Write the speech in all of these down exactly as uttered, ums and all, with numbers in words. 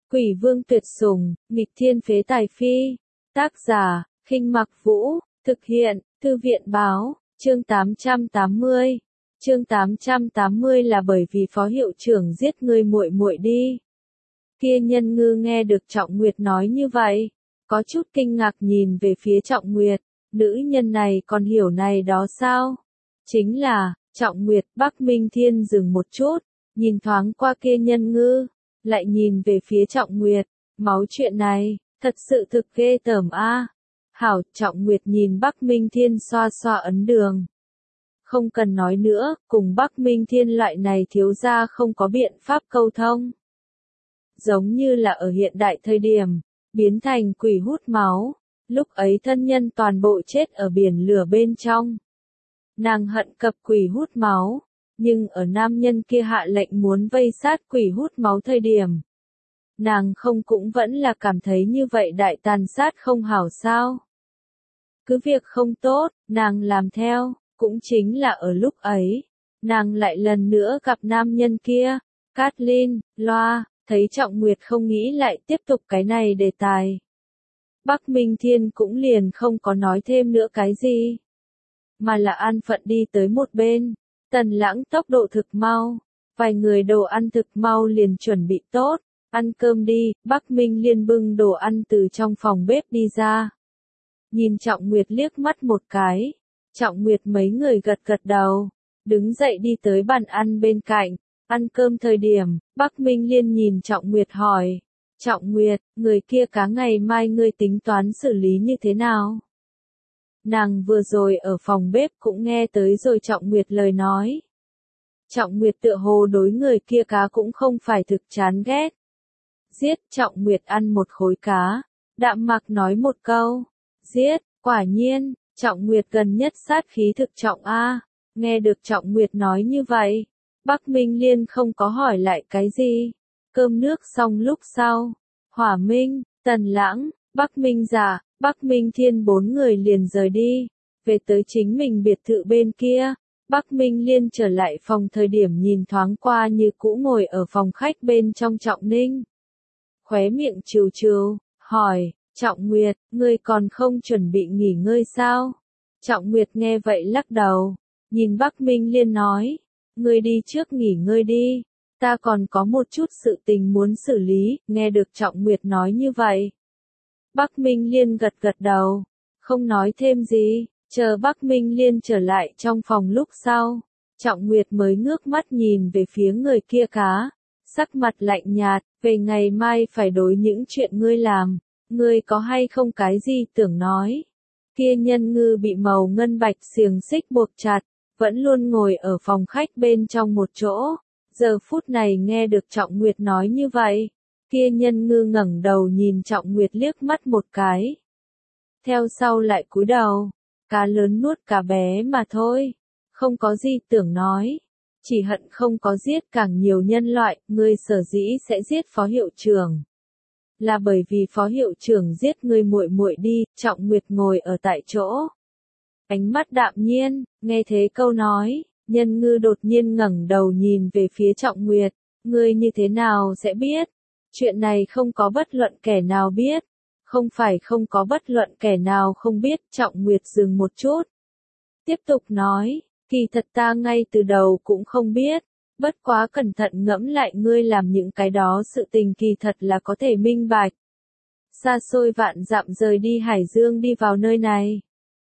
Quỷ vương tuyệt sủng, nghịch thiên phế tài phi. Tác giả, Khinh Mặc Vũ, thực hiện, Thư viện báo, chương tám trăm tám mươi. Chương tám trăm tám mươi là bởi vì phó hiệu trưởng giết ngươi muội muội đi. Kia Nhân Ngư nghe được Trọng Nguyệt nói như vậy, có chút kinh ngạc nhìn về phía Trọng Nguyệt, nữ nhân này còn hiểu này đó sao? Chính là, Trọng Nguyệt. Bắc Minh Thiên dừng một chút, nhìn thoáng qua kia Nhân Ngư, lại nhìn về phía Trọng Nguyệt, máu chuyện này, thật sự thực ghê tởm a. Hảo, Trọng Nguyệt nhìn Bắc Minh Thiên xoa xoa ấn đường. Không cần nói nữa, cùng Bắc Minh Thiên loại này thiếu gia không có biện pháp câu thông. Giống như là ở hiện đại thời điểm, biến thành quỷ hút máu, lúc ấy thân nhân toàn bộ chết ở biển lửa bên trong. Nàng hận cập quỷ hút máu, nhưng ở nam nhân kia hạ lệnh muốn vây sát quỷ hút máu thời điểm. Nàng không cũng vẫn là cảm thấy như vậy đại tàn sát không hảo sao. Cứ việc không tốt, nàng làm theo, cũng chính là ở lúc ấy, nàng lại lần nữa gặp nam nhân kia, Kathleen, loa, thấy Trọng Nguyệt không nghĩ lại tiếp tục cái này đề tài. Bắc Minh Thiên cũng liền không có nói thêm nữa cái gì, mà là an phận đi tới một bên. Tần Lãng tốc độ thực mau, vài người đồ ăn thực mau liền chuẩn bị tốt, ăn cơm đi. Bắc Minh Liên bưng đồ ăn từ trong phòng bếp đi ra. Nhìn Trọng Nguyệt liếc mắt một cái, Trọng Nguyệt mấy người gật gật đầu, đứng dậy đi tới bàn ăn bên cạnh. Ăn cơm thời điểm, Bắc Minh Liên nhìn Trọng Nguyệt hỏi, Trọng Nguyệt, người kia cá ngày mai ngươi tính toán xử lý như thế nào? Nàng vừa rồi ở phòng bếp cũng nghe tới rồi Trọng Nguyệt lời nói. Trọng Nguyệt tựa hồ đối người kia cá cũng không phải thực chán ghét. Giết. Trọng Nguyệt ăn một khối cá, đạm mặc nói một câu, giết. Quả nhiên, Trọng Nguyệt gần nhất sát khí thực trọng a. Nghe được Trọng Nguyệt nói như vậy, Bắc Minh Liên không có hỏi lại cái gì. Cơm nước xong lúc sau, Hỏa Minh, Tần Lãng, Bắc Minh Giả, Bắc Minh Thiên bốn người liền rời đi, về tới chính mình biệt thự bên kia. Bắc Minh Liên trở lại phòng thời điểm nhìn thoáng qua như cũ ngồi ở phòng khách bên trong Trọng Ninh. Khóe miệng trừ trừ, hỏi, Trọng Nguyệt, ngươi còn không chuẩn bị nghỉ ngơi sao? Trọng Nguyệt nghe vậy lắc đầu, nhìn Bắc Minh Liên nói, ngươi đi trước nghỉ ngơi đi, ta còn có một chút sự tình muốn xử lý. Nghe được Trọng Nguyệt nói như vậy, Bắc Minh Liên gật gật đầu, không nói thêm gì, chờ Bắc Minh Liên trở lại trong phòng lúc sau, Trọng Nguyệt mới ngước mắt nhìn về phía người kia cá, sắc mặt lạnh nhạt, về ngày mai phải đối những chuyện ngươi làm, ngươi có hay không cái gì tưởng nói. Kia Nhân Ngư bị màu ngân bạch xiềng xích buộc chặt, vẫn luôn ngồi ở phòng khách bên trong một chỗ, giờ phút này nghe được Trọng Nguyệt nói như vậy. Kia Nhân Ngư ngẩng đầu nhìn Trọng Nguyệt liếc mắt một cái. Theo sau lại cúi đầu, cá lớn nuốt cá bé mà thôi, không có gì tưởng nói, chỉ hận không có giết càng nhiều nhân loại. Ngươi sở dĩ sẽ giết phó hiệu trưởng, là bởi vì phó hiệu trưởng giết ngươi muội muội đi. Trọng Nguyệt ngồi ở tại chỗ, ánh mắt đạm nhiên, nghe thế câu nói, Nhân Ngư đột nhiên ngẩng đầu nhìn về phía Trọng Nguyệt, ngươi như thế nào sẽ biết? Chuyện này không có bất luận kẻ nào biết. Không phải không có bất luận kẻ nào không biết. Trọng Nguyệt dừng một chút, tiếp tục nói, kỳ thật ta ngay từ đầu cũng không biết, bất quá cẩn thận ngẫm lại ngươi làm những cái đó sự tình kỳ thật là có thể minh bạch. Xa xôi vạn dặm rời đi Hải Dương đi vào nơi này,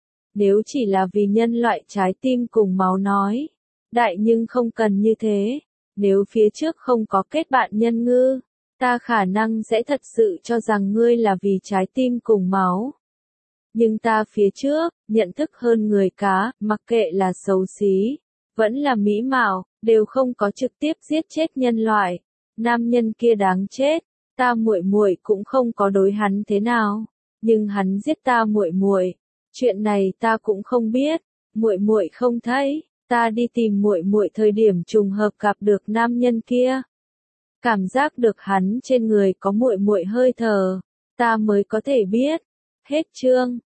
nếu chỉ là vì nhân loại trái tim cùng máu nói, đại nhưng không cần như thế. Nếu phía trước không có kết bạn Nhân Ngư, ta khả năng sẽ thật sự cho rằng ngươi là vì trái tim cùng máu. Nhưng ta phía trước, nhận thức hơn người cá, mặc kệ là xấu xí, vẫn là mỹ mạo, đều không có trực tiếp giết chết nhân loại. Nam nhân kia đáng chết, ta muội muội cũng không có đối hắn thế nào, nhưng hắn giết ta muội muội, chuyện này ta cũng không biết. Muội muội không thấy, ta đi tìm muội muội thời điểm trùng hợp gặp được nam nhân kia. Cảm giác được hắn trên người có muội muội hơi thở, ta mới có thể biết. Hết chương.